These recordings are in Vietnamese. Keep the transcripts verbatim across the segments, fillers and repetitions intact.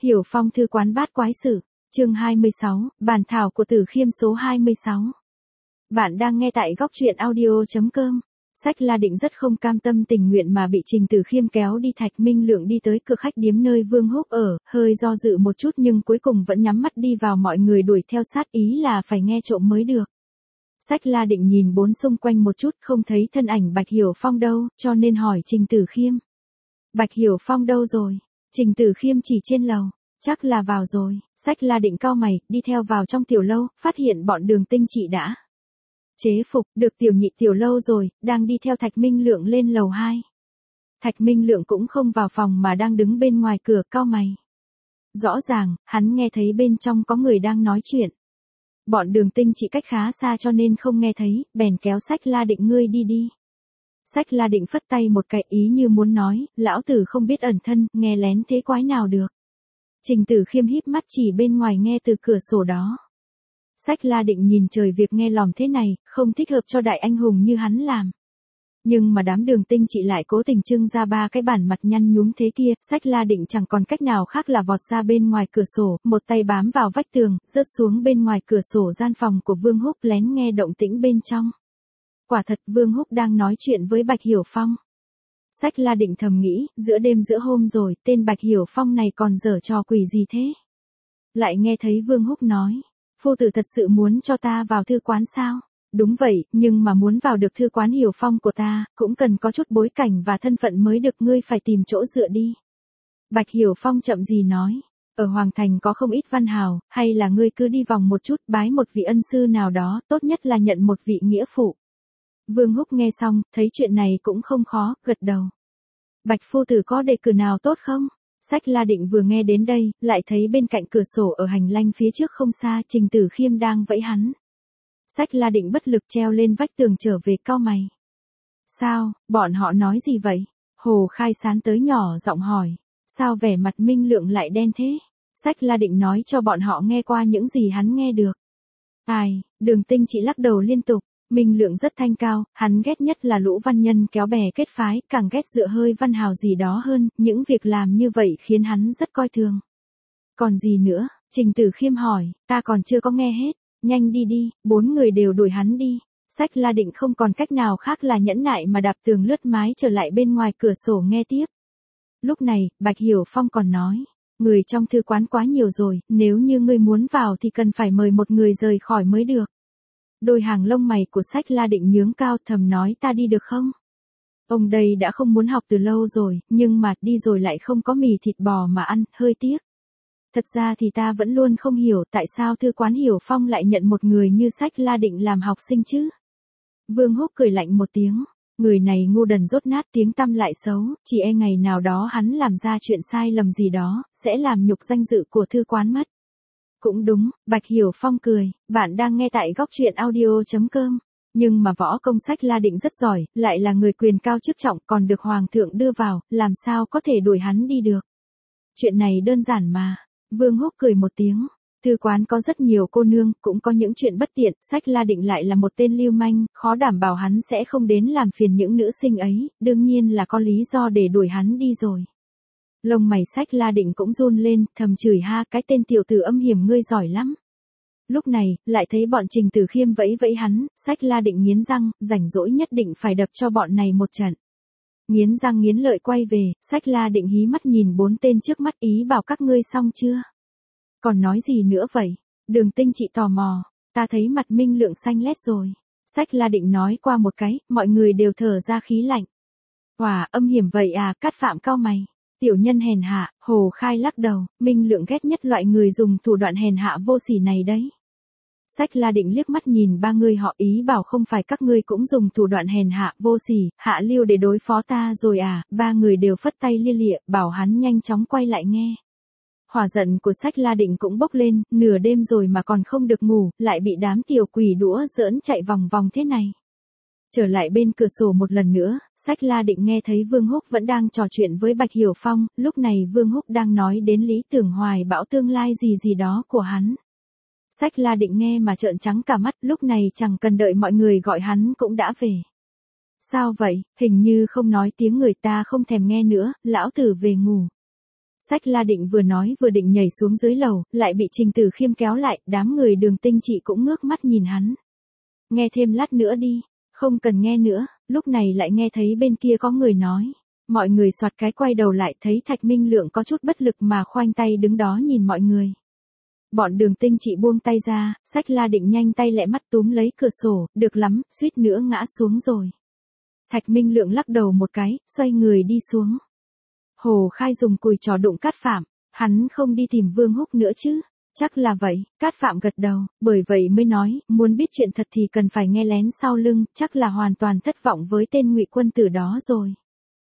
Hiểu Phong thư quán bát quái sự, chương hai mươi sáu, bản thảo của Tử Khiêm số hai mươi sáu. Bạn đang nghe tại góc truyện audio chấm com. Sách La Định rất không cam tâm tình nguyện mà bị Trình Tử Khiêm kéo đi Thạch Minh Lượng đi tới cửa khách điếm nơi Vương Húc ở, hơi do dự một chút nhưng cuối cùng vẫn nhắm mắt đi vào, mọi người đuổi theo sát ý là phải nghe trộm mới được. Sách La Định nhìn bốn xung quanh một chút không thấy thân ảnh Bạch Hiểu Phong đâu, cho nên hỏi Trình Tử Khiêm. Bạch Hiểu Phong đâu rồi? Trình Tử Khiêm chỉ trên lầu. Chắc là vào rồi. Sách La Định cau mày, đi theo vào trong tiểu lâu, phát hiện bọn Đường Tinh Chị đã chế phục được tiểu nhị tiểu lâu rồi, đang đi theo Thạch Minh Lượng lên lầu hai. Thạch Minh Lượng cũng không vào phòng mà đang đứng bên ngoài cửa cau mày. Rõ ràng, hắn nghe thấy bên trong có người đang nói chuyện. Bọn Đường Tinh Chị cách khá xa cho nên không nghe thấy, bèn kéo Sách La Định ngươi đi đi. Sách La Định phất tay một cái ý như muốn nói, lão tử không biết ẩn thân, nghe lén thế quái nào được. Trình Tử Khiêm híp mắt chỉ bên ngoài nghe từ cửa sổ đó. Sách La Định nhìn trời, việc nghe lỏm thế này, không thích hợp cho đại anh hùng như hắn làm. Nhưng mà đám Đường Tinh Chị lại cố tình trưng ra ba cái bản mặt nhăn nhúm thế kia, Sách La Định chẳng còn cách nào khác là vọt ra bên ngoài cửa sổ, một tay bám vào vách tường, rớt xuống bên ngoài cửa sổ gian phòng của Vương Húc lén nghe động tĩnh bên trong. Quả thật Vương Húc đang nói chuyện với Bạch Hiểu Phong. Sách La Định thầm nghĩ, giữa đêm giữa hôm rồi, tên Bạch Hiểu Phong này còn giở trò quỷ gì thế? Lại nghe thấy Vương Húc nói, phu tử thật sự muốn cho ta vào thư quán sao? Đúng vậy, nhưng mà muốn vào được thư quán Hiểu Phong của ta, cũng cần có chút bối cảnh và thân phận mới được, ngươi phải tìm chỗ dựa đi. Bạch Hiểu Phong chậm gì nói, ở Hoàng Thành có không ít văn hào, hay là ngươi cứ đi vòng một chút, bái một vị ân sư nào đó, tốt nhất là nhận một vị nghĩa phụ. Vương Húc nghe xong, thấy chuyện này cũng không khó, gật đầu. Bạch phu tử có đề cử nào tốt không? Sách La Định vừa nghe đến đây, lại thấy bên cạnh cửa sổ ở hành lang phía trước không xa, Trình Tử Khiêm đang vẫy hắn. Sách La Định bất lực treo lên vách tường trở về cau mày. Sao, bọn họ nói gì vậy? Hồ Khai Sán tới nhỏ giọng hỏi. Sao vẻ mặt Minh Lượng lại đen thế? Sách La Định nói cho bọn họ nghe qua những gì hắn nghe được. Ai, Đường Tinh Chị lắc đầu liên tục. Minh Lượng rất thanh cao, hắn ghét nhất là lũ văn nhân kéo bè kết phái, càng ghét dựa hơi văn hào gì đó hơn, những việc làm như vậy khiến hắn rất coi thường. Còn gì nữa? Trình Tử Khiêm hỏi, ta còn chưa có nghe hết, nhanh đi đi, bốn người đều đuổi hắn đi. Sách La Định không còn cách nào khác là nhẫn nại mà đạp tường lướt mái trở lại bên ngoài cửa sổ nghe tiếp. Lúc này, Bạch Hiểu Phong còn nói, người trong thư quán quá nhiều rồi, nếu như ngươi muốn vào thì cần phải mời một người rời khỏi mới được. Đôi hàng lông mày của Sách La Định nhướng cao, thầm nói ta đi được không? Ông đây đã không muốn học từ lâu rồi, nhưng mà đi rồi lại không có mì thịt bò mà ăn, hơi tiếc. Thật ra thì ta vẫn luôn không hiểu tại sao thư quán Hiểu Phong lại nhận một người như Sách La Định làm học sinh chứ? Vương Húc cười lạnh một tiếng, người này ngu đần dốt nát, tiếng tăm lại xấu, chỉ e ngày nào đó hắn làm ra chuyện sai lầm gì đó, sẽ làm nhục danh dự của thư quán mất. Cũng đúng, Bạch Hiểu Phong cười, bạn đang nghe tại góc truyện audio chấm com. Nhưng mà võ công Sách La Định rất giỏi, lại là người quyền cao chức trọng còn được Hoàng thượng đưa vào, làm sao có thể đuổi hắn đi được. Chuyện này đơn giản mà. Vương Húc cười một tiếng, thư quán có rất nhiều cô nương, cũng có những chuyện bất tiện, Sách La Định lại là một tên lưu manh, khó đảm bảo hắn sẽ không đến làm phiền những nữ sinh ấy, đương nhiên là có lý do để đuổi hắn đi rồi. Lông mày Sách La Định cũng run lên, thầm chửi ha, cái tên tiểu tử âm hiểm ngươi giỏi lắm. Lúc này, lại thấy bọn Trình Tử Khiêm vẫy vẫy hắn, Sách La Định nghiến răng, rảnh rỗi nhất định phải đập cho bọn này một trận. Nghiến răng nghiến lợi quay về, Sách La Định hí mắt nhìn bốn tên trước mắt, ý bảo các ngươi xong chưa? Còn nói gì nữa vậy? Đường Tinh Chị tò mò, ta thấy mặt Minh Lượng xanh lét rồi. Sách La Định nói qua một cái, mọi người đều thở ra khí lạnh. Wow, âm hiểm vậy à, Cát Phạm cau mày. Tiểu nhân hèn hạ, Hồ Khai lắc đầu, Minh Lượng ghét nhất loại người dùng thủ đoạn hèn hạ vô sỉ này đấy. Sách La Định liếc mắt nhìn ba người họ, ý bảo không phải các ngươi cũng dùng thủ đoạn hèn hạ vô sỉ, hạ lưu để đối phó ta rồi à, ba người đều phất tay lia lịa, bảo hắn nhanh chóng quay lại nghe. Hỏa giận của Sách La Định cũng bốc lên, nửa đêm rồi mà còn không được ngủ, lại bị đám tiểu quỷ đũa giỡn chạy vòng vòng thế này. Trở lại bên cửa sổ một lần nữa, Sách La Định nghe thấy Vương Húc vẫn đang trò chuyện với Bạch Hiểu Phong, lúc này Vương Húc đang nói đến lý tưởng hoài bão tương lai gì gì đó của hắn. Sách La Định nghe mà trợn trắng cả mắt, lúc này chẳng cần đợi mọi người gọi hắn cũng đã về. Sao vậy, hình như không nói tiếng người, ta không thèm nghe nữa, lão tử về ngủ. Sách La Định vừa nói vừa định nhảy xuống dưới lầu, lại bị Trình Tử Khiêm kéo lại, đám người Đường Tinh Trị cũng ngước mắt nhìn hắn. Nghe thêm lát nữa đi, không cần nghe nữa, lúc này lại nghe thấy bên kia có người nói. Mọi người soạt cái quay đầu lại thấy Thạch Minh Lượng có chút bất lực mà khoanh tay đứng đó nhìn mọi người. Bọn Đường Tinh Trị buông tay ra, Sách La Định nhanh tay lẹ mắt túm lấy cửa sổ, được lắm, suýt nữa ngã xuống rồi. Thạch Minh Lượng lắc đầu một cái, xoay người đi xuống. Hồ Khai dùng cùi trò đụng Cát Phạm, hắn không đi tìm Vương Húc nữa chứ? Chắc là vậy, Cát Phạm gật đầu, bởi vậy mới nói, muốn biết chuyện thật thì cần phải nghe lén sau lưng, chắc là hoàn toàn thất vọng với tên Ngụy Quân Tử đó rồi.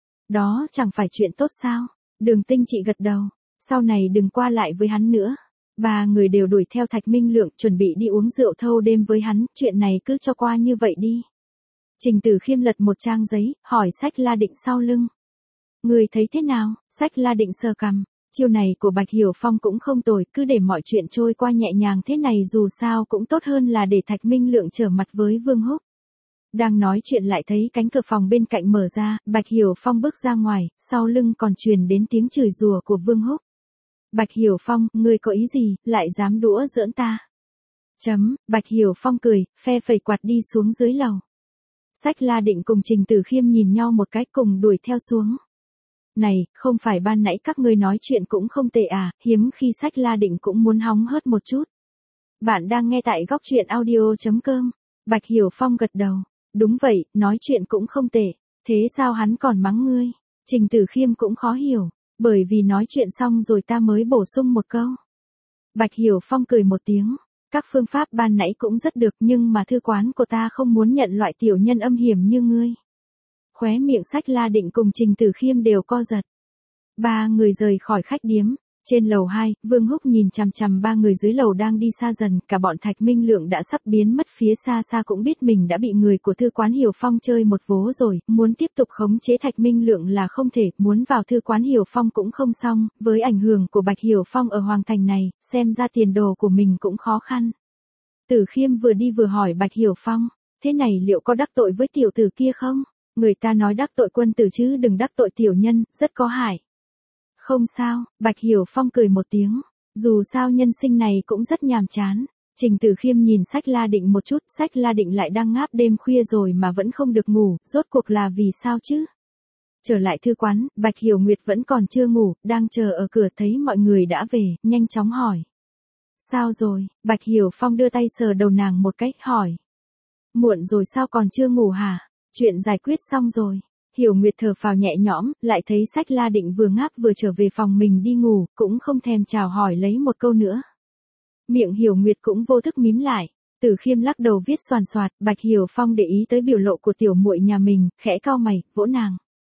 Đó chẳng phải chuyện tốt sao? Đường Tinh Trị gật đầu, sau này đừng qua lại với hắn nữa. Ba người đều đuổi theo Thạch Minh Lượng, chuẩn bị đi uống rượu thâu đêm với hắn, chuyện này cứ cho qua như vậy đi. Trình Tử Khiêm lật một trang giấy, hỏi Sách La Định sau lưng. Người thấy thế nào? Sách La Định sờ cằm, chiêu này của Bạch Hiểu Phong cũng không tồi, cứ để mọi chuyện trôi qua nhẹ nhàng thế này dù sao cũng tốt hơn là để Thạch Minh Lượng trở mặt với Vương Húc. Đang nói chuyện lại thấy cánh cửa phòng bên cạnh mở ra, Bạch Hiểu Phong bước ra ngoài, sau lưng còn truyền đến tiếng chửi rủa của Vương Húc. Bạch Hiểu Phong, ngươi có ý gì, lại dám đũa giỡn ta? Chấm, Bạch Hiểu Phong cười, phe phẩy quạt đi xuống dưới lầu. Sách La Định cùng Trình Tử Khiêm nhìn nhau một cái cùng đuổi theo xuống. Này, không phải ban nãy các ngươi nói chuyện cũng không tệ à, hiếm khi Sách La Định cũng muốn hóng hớt một chút. Bạn đang nghe tại góc truyện audio chấm com. Bạch Hiểu Phong gật đầu. Đúng vậy, nói chuyện cũng không tệ. Thế sao hắn còn mắng ngươi? Trình Tử Khiêm cũng khó hiểu. Bởi vì nói chuyện xong rồi ta mới bổ sung một câu. Bạch Hiểu Phong cười một tiếng. Các phương pháp ban nãy cũng rất được nhưng mà thư quán của ta không muốn nhận loại tiểu nhân âm hiểm như ngươi. Khóe miệng Sách La Định cùng Trình Tử Khiêm đều co giật. Ba người rời khỏi khách điếm. Trên lầu hai, Vương Húc nhìn chằm chằm ba người dưới lầu đang đi xa dần, cả bọn Thạch Minh Lượng đã sắp biến mất phía xa xa cũng biết mình đã bị người của thư quán Hiểu Phong chơi một vố rồi, muốn tiếp tục khống chế Thạch Minh Lượng là không thể, muốn vào thư quán Hiểu Phong cũng không xong, với ảnh hưởng của Bạch Hiểu Phong ở Hoàng Thành này, xem ra tiền đồ của mình cũng khó khăn. Tử Khiêm vừa đi vừa hỏi Bạch Hiểu Phong, thế này liệu có đắc tội với tiểu tử kia không? Người ta nói đắc tội quân tử chứ đừng đắc tội tiểu nhân, rất có hại. Không sao, Bạch Hiểu Phong cười một tiếng, dù sao nhân sinh này cũng rất nhàm chán. Trình Tử Khiêm nhìn Sách La Định một chút, Sách La Định lại đang ngáp đêm khuya rồi mà vẫn không được ngủ, rốt cuộc là vì sao chứ? Trở lại thư quán, Bạch Hiểu Nguyệt vẫn còn chưa ngủ, đang chờ ở cửa thấy mọi người đã về, nhanh chóng hỏi. Sao rồi? Bạch Hiểu Phong đưa tay sờ đầu nàng một cách, hỏi. Muộn rồi sao còn chưa ngủ hả? Chuyện giải quyết xong rồi. Hiểu Nguyệt thở phào nhẹ nhõm, lại thấy Sách La Định vừa ngáp vừa trở về phòng mình đi ngủ, cũng không thèm chào hỏi lấy một câu nữa. Miệng Hiểu Nguyệt cũng vô thức mím lại. Tử Khiêm lắc đầu viết xoàn xoạt, Bạch Hiểu Phong để ý tới biểu lộ của tiểu muội nhà mình, khẽ cau mày, vỗ nàng.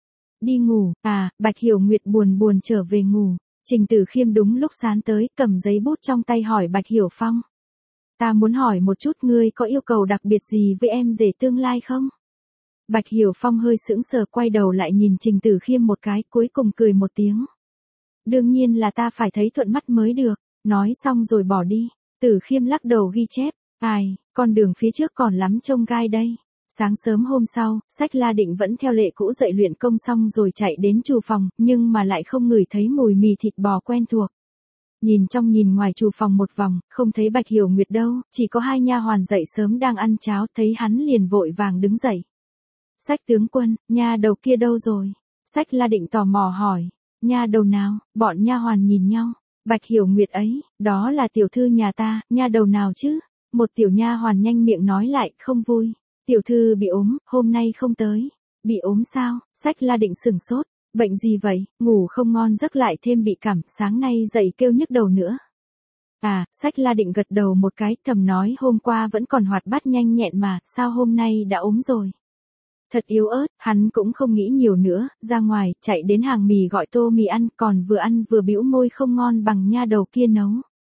Đi ngủ, à, Bạch Hiểu Nguyệt buồn buồn trở về ngủ. Trình Tử Khiêm đúng lúc sán tới, cầm giấy bút trong tay hỏi Bạch Hiểu Phong. Ta muốn hỏi một chút ngươi có yêu cầu đặc biệt gì với em rể tương lai không? Bạch Hiểu Phong hơi sững sờ quay đầu lại nhìn Trình Tử Khiêm một cái, cuối cùng cười một tiếng. Đương nhiên là ta phải thấy thuận mắt mới được, nói xong rồi bỏ đi. Tử Khiêm lắc đầu ghi chép, ai, con đường phía trước còn lắm trông gai đây. Sáng sớm hôm sau, Sách La Định vẫn theo lệ cũ dậy luyện công xong rồi chạy đến trù phòng, nhưng mà lại không ngửi thấy mùi mì thịt bò quen thuộc. Nhìn trong nhìn ngoài trù phòng một vòng, không thấy Bạch Hiểu Nguyệt đâu, chỉ có hai nha hoàn dậy sớm đang ăn cháo, thấy hắn liền vội vàng đứng dậy. Sách tướng quân, nha đầu kia đâu rồi? Sách La Định tò mò hỏi. Nha đầu nào? Bọn nha hoàn nhìn nhau. Bạch Hiểu Nguyệt ấy, đó là tiểu thư nhà ta, nha đầu nào chứ? Một tiểu nha hoàn nhanh miệng nói lại, không vui. Tiểu thư bị ốm, hôm nay không tới. Bị ốm sao? Sách La Định sửng sốt. Bệnh gì vậy? Ngủ không ngon giấc lại thêm bị cảm, sáng nay dậy kêu nhức đầu nữa. À, Sách La Định gật đầu một cái, thầm nói hôm qua vẫn còn hoạt bát nhanh nhẹn mà, sao hôm nay đã ốm rồi? Thật yếu ớt, hắn cũng không nghĩ nhiều nữa, ra ngoài, chạy đến hàng mì gọi tô mì ăn, còn vừa ăn vừa bĩu môi không ngon bằng nha đầu kia nấu.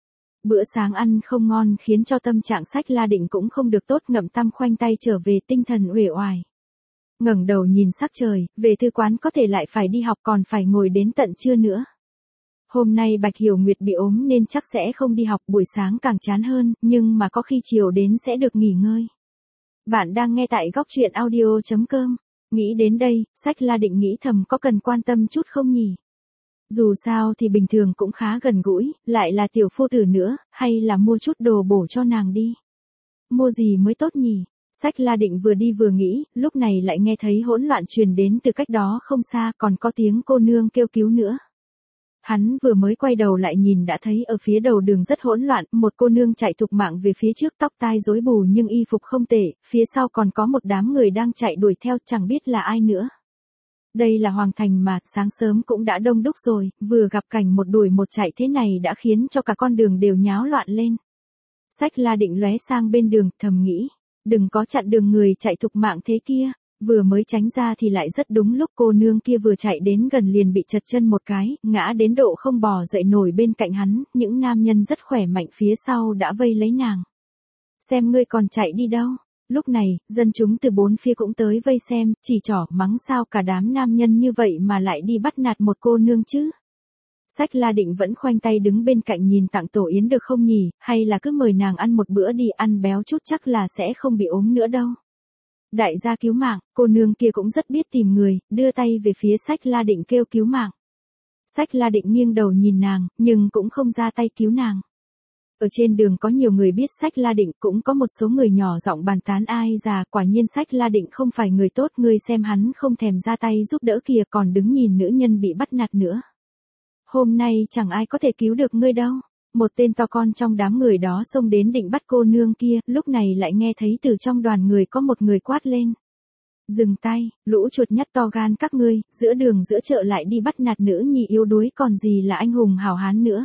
Bữa sáng ăn không ngon khiến cho tâm trạng Sách La Định cũng không được tốt, ngậm tăm khoanh tay trở về tinh thần uể oải. Ngẩng đầu nhìn sắc trời, về thư quán có thể lại phải đi học còn phải ngồi đến tận trưa nữa. Hôm nay Bạch Hiểu Nguyệt bị ốm nên chắc sẽ không đi học, buổi sáng càng chán hơn, nhưng mà có khi chiều đến sẽ được nghỉ ngơi. Bạn đang nghe tại góc truyện audio chấm com. Nghĩ đến đây, Sách La Định nghĩ thầm có cần quan tâm chút không nhỉ? Dù sao thì bình thường cũng khá gần gũi, lại là tiểu phu tử nữa, hay là mua chút đồ bổ cho nàng đi. Mua gì mới tốt nhỉ? Sách La Định vừa đi vừa nghĩ, lúc này lại nghe thấy hỗn loạn truyền đến từ cách đó không xa, còn có tiếng cô nương kêu cứu nữa. Hắn vừa mới quay đầu lại nhìn đã thấy ở phía đầu đường rất hỗn loạn, một cô nương chạy thục mạng về phía trước, tóc tai rối bù nhưng y phục không tệ, phía sau còn có một đám người đang chạy đuổi theo, chẳng biết là ai nữa. Đây là Hoàng Thành mà, sáng sớm cũng đã đông đúc rồi, vừa gặp cảnh một đuổi một chạy thế này đã khiến cho cả con đường đều nháo loạn lên. Sách La Định lóe sang bên đường, thầm nghĩ, đừng có chặn đường người chạy thục mạng thế kia. Vừa mới tránh ra thì lại rất đúng lúc cô nương kia vừa chạy đến gần liền bị trật chân một cái, ngã đến độ không bò dậy nổi bên cạnh hắn, những nam nhân rất khỏe mạnh phía sau đã vây lấy nàng. Xem ngươi còn chạy đi đâu? Lúc này, dân chúng từ bốn phía cũng tới vây xem, chỉ trỏ mắng sao cả đám nam nhân như vậy mà lại đi bắt nạt một cô nương chứ. Sách La Định vẫn khoanh tay đứng bên cạnh nhìn tặng tổ yến được không nhỉ, hay là cứ mời nàng ăn một bữa đi, ăn béo chút chắc là sẽ không bị ốm nữa đâu. Đại gia cứu mạng, cô nương kia cũng rất biết tìm người, đưa tay về phía Sách La Định kêu cứu mạng. Sách La Định nghiêng đầu nhìn nàng, nhưng cũng không ra tay cứu nàng. Ở trên đường có nhiều người biết Sách La Định, cũng có một số người nhỏ giọng bàn tán ai già, quả nhiên Sách La Định không phải người tốt, ngươi xem hắn không thèm ra tay giúp đỡ kìa, còn đứng nhìn nữ nhân bị bắt nạt nữa. Hôm nay chẳng ai có thể cứu được ngươi đâu. Một tên to con trong đám người đó xông đến định bắt cô nương kia, lúc này lại nghe thấy từ trong đoàn người có một người quát lên. Dừng tay, lũ chuột nhắt to gan các ngươi, giữa đường giữa chợ lại đi bắt nạt nữ nhi yếu đuối còn gì là anh hùng hào hán nữa.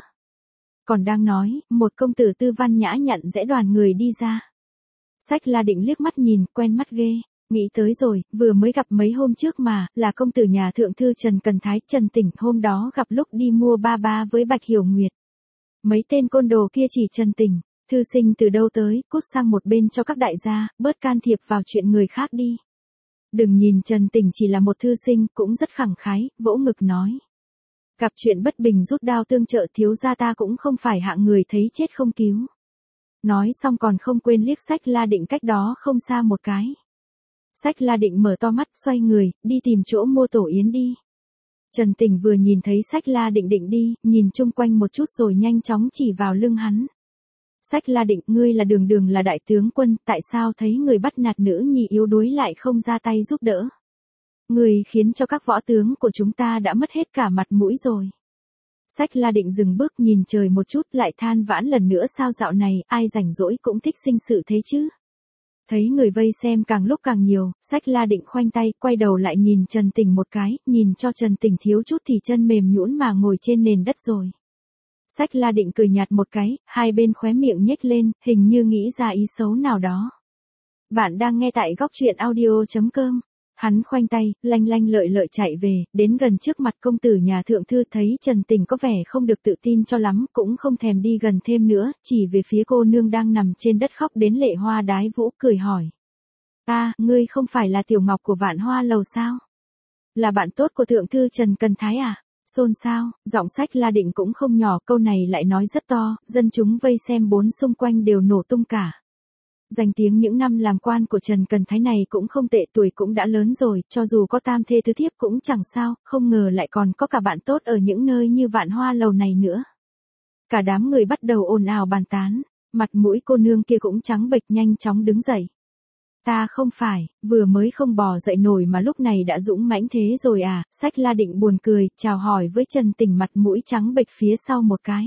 Còn đang nói, một công tử tư văn nhã nhặn rẽ đoàn người đi ra. Sách La Định liếc mắt nhìn, quen mắt ghê, nghĩ tới rồi, vừa mới gặp mấy hôm trước mà, là công tử nhà thượng thư Trần Cần Thái, Trần Tỉnh, hôm đó gặp lúc đi mua ba ba với Bạch Hiểu Nguyệt. Mấy tên côn đồ kia chỉ Trần Tỉnh, thư sinh từ đâu tới, cút sang một bên cho các đại gia, bớt can thiệp vào chuyện người khác đi. Đừng nhìn Trần Tỉnh chỉ là một thư sinh, cũng rất khẳng khái, vỗ ngực nói. Gặp chuyện bất bình rút đao tương trợ, thiếu gia ta cũng không phải hạng người thấy chết không cứu. Nói xong còn không quên liếc Sách La Định cách đó không xa một cái. Sách La Định mở to mắt, xoay người, đi tìm chỗ mua tổ yến đi. Trần Tỉnh vừa nhìn thấy Sách La Định định đi, nhìn chung quanh một chút rồi nhanh chóng chỉ vào lưng hắn. Sách La Định, ngươi là đường đường là đại tướng quân, tại sao thấy người bắt nạt nữ nhi yếu đuối lại không ra tay giúp đỡ? Ngươi khiến cho các võ tướng của chúng ta đã mất hết cả mặt mũi rồi. Sách La Định dừng bước nhìn trời một chút, lại than vãn lần nữa, sao dạo này ai rảnh rỗi cũng thích sinh sự thế chứ? Thấy người vây xem càng lúc càng nhiều, Sách La Định khoanh tay, quay đầu lại nhìn Trần Tỉnh một cái, nhìn cho Trần Tỉnh thiếu chút thì chân mềm nhũn mà ngồi trên nền đất rồi. Sách La Định cười nhạt một cái, hai bên khóe miệng nhếch lên, hình như nghĩ ra ý xấu nào đó. Bạn đang nghe tại góc truyện audio chấm com. Hắn khoanh tay, lanh lanh lợi lợi chạy về, đến gần trước mặt công tử nhà thượng thư, thấy Trần Tỉnh có vẻ không được tự tin cho lắm, cũng không thèm đi gần thêm nữa, chỉ về phía cô nương đang nằm trên đất khóc đến lệ hoa đái vũ, cười hỏi. À, ngươi không phải là tiểu ngọc của Vạn Hoa Lầu sao? Là bạn tốt của thượng thư Trần Cần Thái à? Xôn xao, giọng Sách La Định cũng không nhỏ, câu này lại nói rất to, dân chúng vây xem bốn xung quanh đều nổ tung cả. Danh tiếng những năm làm quan của Trần Cần Thái này cũng không tệ, tuổi cũng đã lớn rồi, cho dù có tam thê tứ thiếp cũng chẳng sao, không ngờ lại còn có cả bạn tốt ở những nơi như Vạn Hoa Lầu này nữa. Cả đám người bắt đầu ồn ào bàn tán, mặt mũi cô nương kia cũng trắng bệch, nhanh chóng đứng dậy. Ta không phải, vừa mới không bò dậy nổi mà lúc này đã dũng mãnh thế rồi à? Sách La Định buồn cười, chào hỏi với Trần Tỉnh, mặt mũi trắng bệch phía sau một cái.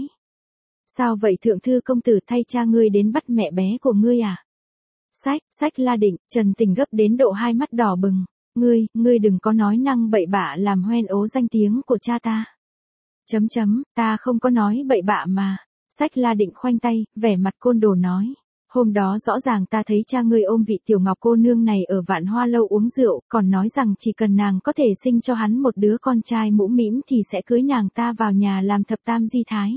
Sao vậy thượng thư công tử, thay cha ngươi đến bắt mẹ bé của ngươi à? Sách, Sách La Định, Trần Tỉnh gấp đến độ hai mắt đỏ bừng. Ngươi, ngươi đừng có nói năng bậy bạ làm hoen ố danh tiếng của cha ta. Chấm chấm, ta không có nói bậy bạ mà. Sách La Định khoanh tay, vẻ mặt côn đồ nói. Hôm đó rõ ràng ta thấy cha ngươi ôm vị tiểu ngọc cô nương này ở Vạn Hoa Lâu uống rượu, còn nói rằng chỉ cần nàng có thể sinh cho hắn một đứa con trai mũm mĩm thì sẽ cưới nàng ta vào nhà làm thập tam di thái.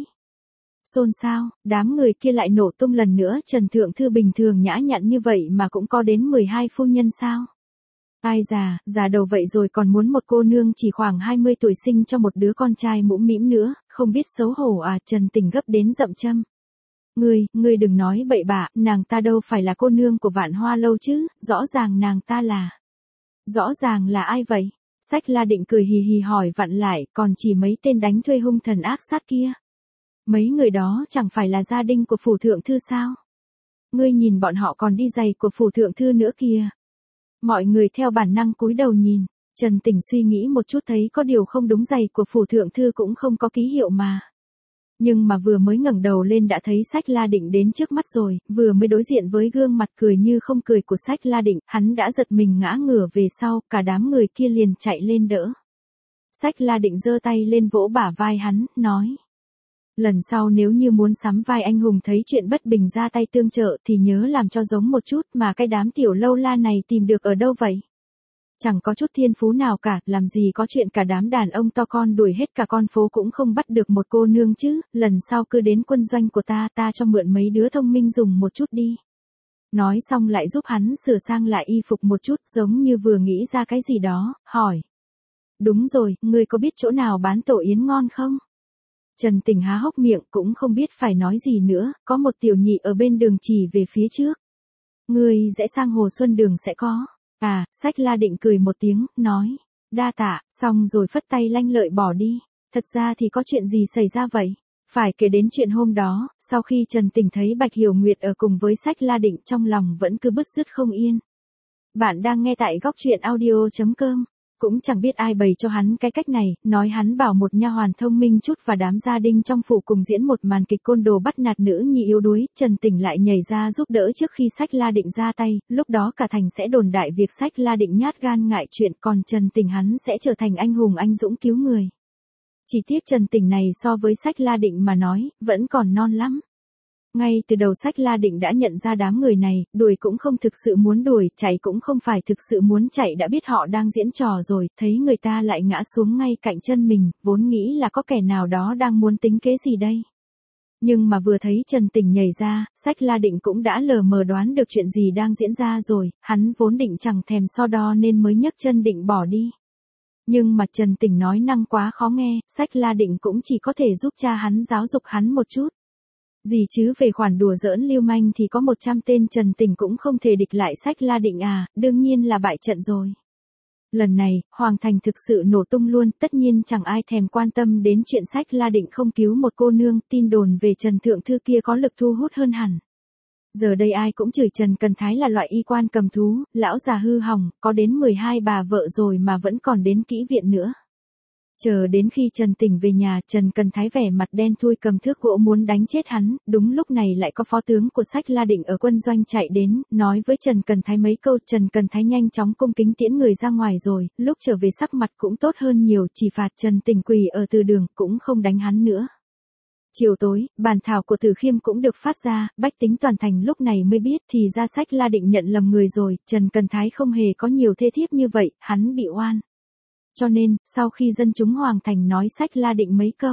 Xôn xao, đám người kia lại nổ tung lần nữa, Trần Thượng Thư bình thường nhã nhặn như vậy mà cũng có đến mười hai phu nhân sao? Ai già, già đầu vậy rồi còn muốn một cô nương chỉ khoảng hai mươi tuổi sinh cho một đứa con trai mũm mĩm nữa, không biết xấu hổ à? Trần Tỉnh gấp đến dậm châm. Ngươi, ngươi đừng nói bậy bạ, nàng ta đâu phải là cô nương của Vạn Hoa Lâu chứ, rõ ràng nàng ta là. Rõ ràng là ai vậy? Sách La Định cười hì hì hỏi vặn lại, còn chỉ mấy tên đánh thuê hung thần ác sát kia. Mấy người đó chẳng phải là gia đình của phủ thượng thư sao? Ngươi nhìn bọn họ còn đi giày của phủ thượng thư nữa kìa. Mọi người theo bản năng cúi đầu nhìn, Trần Tình suy nghĩ một chút thấy có điều không đúng, giày của phủ thượng thư cũng không có ký hiệu mà. Nhưng mà vừa mới ngẩng đầu lên đã thấy Sách La Định đến trước mắt rồi, vừa mới đối diện với gương mặt cười như không cười của Sách La Định, hắn đã giật mình ngã ngửa về sau, cả đám người kia liền chạy lên đỡ. Sách La Định giơ tay lên vỗ bả vai hắn, nói. Lần sau nếu như muốn sắm vai anh hùng thấy chuyện bất bình ra tay tương trợ thì nhớ làm cho giống một chút, mà cái đám tiểu lâu la này tìm được ở đâu vậy? Chẳng có chút thiên phú nào cả, làm gì có chuyện cả đám đàn ông to con đuổi hết cả con phố cũng không bắt được một cô nương chứ, lần sau cứ đến quân doanh của ta, ta cho mượn mấy đứa thông minh dùng một chút đi. Nói xong lại giúp hắn sửa sang lại y phục một chút, giống như vừa nghĩ ra cái gì đó, hỏi. Đúng rồi, ngươi có biết chỗ nào bán tổ yến ngon không? Trần Tình há hốc miệng cũng không biết phải nói gì nữa, có một tiểu nhị ở bên đường chỉ về phía trước. Ngươi rẽ sang Hồ Xuân Đường sẽ có. À, Sách La Định cười một tiếng, nói. Đa tạ, xong rồi phất tay lanh lợi bỏ đi. Thật ra thì có chuyện gì xảy ra vậy? Phải kể đến chuyện hôm đó, sau khi Trần Tình thấy Bạch Hiểu Nguyệt ở cùng với Sách La Định trong lòng vẫn cứ bứt rứt không yên. Bạn đang nghe tại góc truyện audio chấm com. Cũng chẳng biết ai bày cho hắn cái cách này, nói hắn bảo một nha hoàn thông minh chút và đám gia đình trong phủ cùng diễn một màn kịch côn đồ bắt nạt nữ nhi yếu đuối, Trần Tình lại nhảy ra giúp đỡ trước khi Sách La Định ra tay, lúc đó cả thành sẽ đồn đại việc Sách La Định nhát gan ngại chuyện, còn Trần Tình hắn sẽ trở thành anh hùng anh dũng cứu người. Chỉ tiếc Trần Tình này so với Sách La Định mà nói, vẫn còn non lắm. Ngay từ đầu Sách La Định đã nhận ra đám người này, đuổi cũng không thực sự muốn đuổi, chạy cũng không phải thực sự muốn chạy, đã biết họ đang diễn trò rồi, thấy người ta lại ngã xuống ngay cạnh chân mình, vốn nghĩ là có kẻ nào đó đang muốn tính kế gì đây. Nhưng mà vừa thấy Trần Tình nhảy ra, Sách La Định cũng đã lờ mờ đoán được chuyện gì đang diễn ra rồi, hắn vốn định chẳng thèm so đo nên mới nhấc chân định bỏ đi. Nhưng mà Trần Tình nói năng quá khó nghe, Sách La Định cũng chỉ có thể giúp cha hắn giáo dục hắn một chút. Gì chứ về khoản đùa giỡn lưu manh thì có một trăm tên Trần Tình cũng không thể địch lại Sách La Định à, đương nhiên là bại trận rồi. Lần này, Hoàng Thành thực sự nổ tung luôn, tất nhiên chẳng ai thèm quan tâm đến chuyện Sách La Định không cứu một cô nương, tin đồn về Trần Thượng Thư kia có lực thu hút hơn hẳn. Giờ đây ai cũng chửi Trần Cần Thái là loại y quan cầm thú, lão già hư hỏng, có đến mười hai bà vợ rồi mà vẫn còn đến kỹ viện nữa. Chờ đến khi Trần Tình về nhà, Trần Cần Thái vẻ mặt đen thui cầm thước gỗ muốn đánh chết hắn, đúng lúc này lại có phó tướng của Sách La Định ở quân doanh chạy đến, nói với Trần Cần Thái mấy câu, Trần Cần Thái nhanh chóng cung kính tiễn người ra ngoài rồi, lúc trở về sắc mặt cũng tốt hơn nhiều, chỉ phạt Trần Tình quỳ ở từ đường, cũng không đánh hắn nữa. Chiều tối, bản thảo của Tử Khiêm cũng được phát ra, bách tính toàn thành lúc này mới biết thì ra Sách La Định nhận lầm người rồi, Trần Cần Thái không hề có nhiều thê thiếp như vậy, hắn bị oan. Cho nên, sau khi dân chúng Hoàng Thành nói Sách La Định mấy câu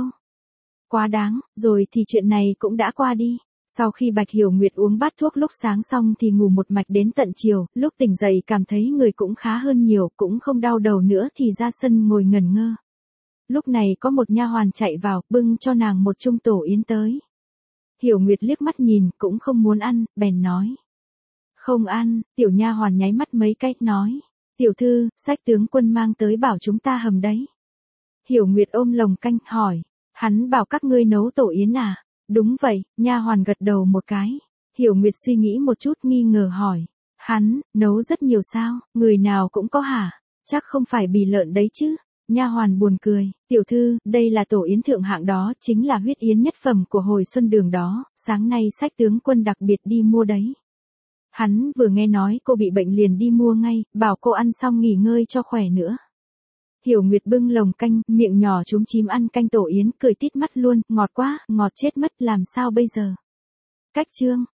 quá đáng, rồi thì chuyện này cũng đã qua đi. Sau khi Bạch Hiểu Nguyệt uống bát thuốc lúc sáng xong thì ngủ một mạch đến tận chiều, lúc tỉnh dậy cảm thấy người cũng khá hơn nhiều, cũng không đau đầu nữa thì ra sân ngồi ngẩn ngơ. Lúc này có một nha hoàn chạy vào, bưng cho nàng một chung tổ yến tới. Hiểu Nguyệt liếc mắt nhìn, cũng không muốn ăn, bèn nói. Không ăn, tiểu nha hoàn nháy mắt mấy cái, nói. Tiểu thư, Sách tướng quân mang tới bảo chúng ta hầm đấy. Hiểu Nguyệt ôm lồng canh, hỏi. Hắn bảo các ngươi nấu tổ yến à? Đúng vậy, nha hoàn gật đầu một cái. Hiểu Nguyệt suy nghĩ một chút nghi ngờ hỏi. Hắn, nấu rất nhiều sao, người nào cũng có hả? Chắc không phải bì lợn đấy chứ? Nha hoàn buồn cười. Tiểu thư, đây là tổ yến thượng hạng đó, chính là huyết yến nhất phẩm của hồi xuân đường đó, sáng nay Sách tướng quân đặc biệt đi mua đấy. Hắn vừa nghe nói cô bị bệnh liền đi mua ngay, bảo cô ăn xong nghỉ ngơi cho khỏe nữa. Hiểu Nguyệt bưng lồng canh, miệng nhỏ chúm chím ăn canh tổ yến, cười tít mắt luôn, ngọt quá, ngọt chết mất, làm sao bây giờ? Cách chương.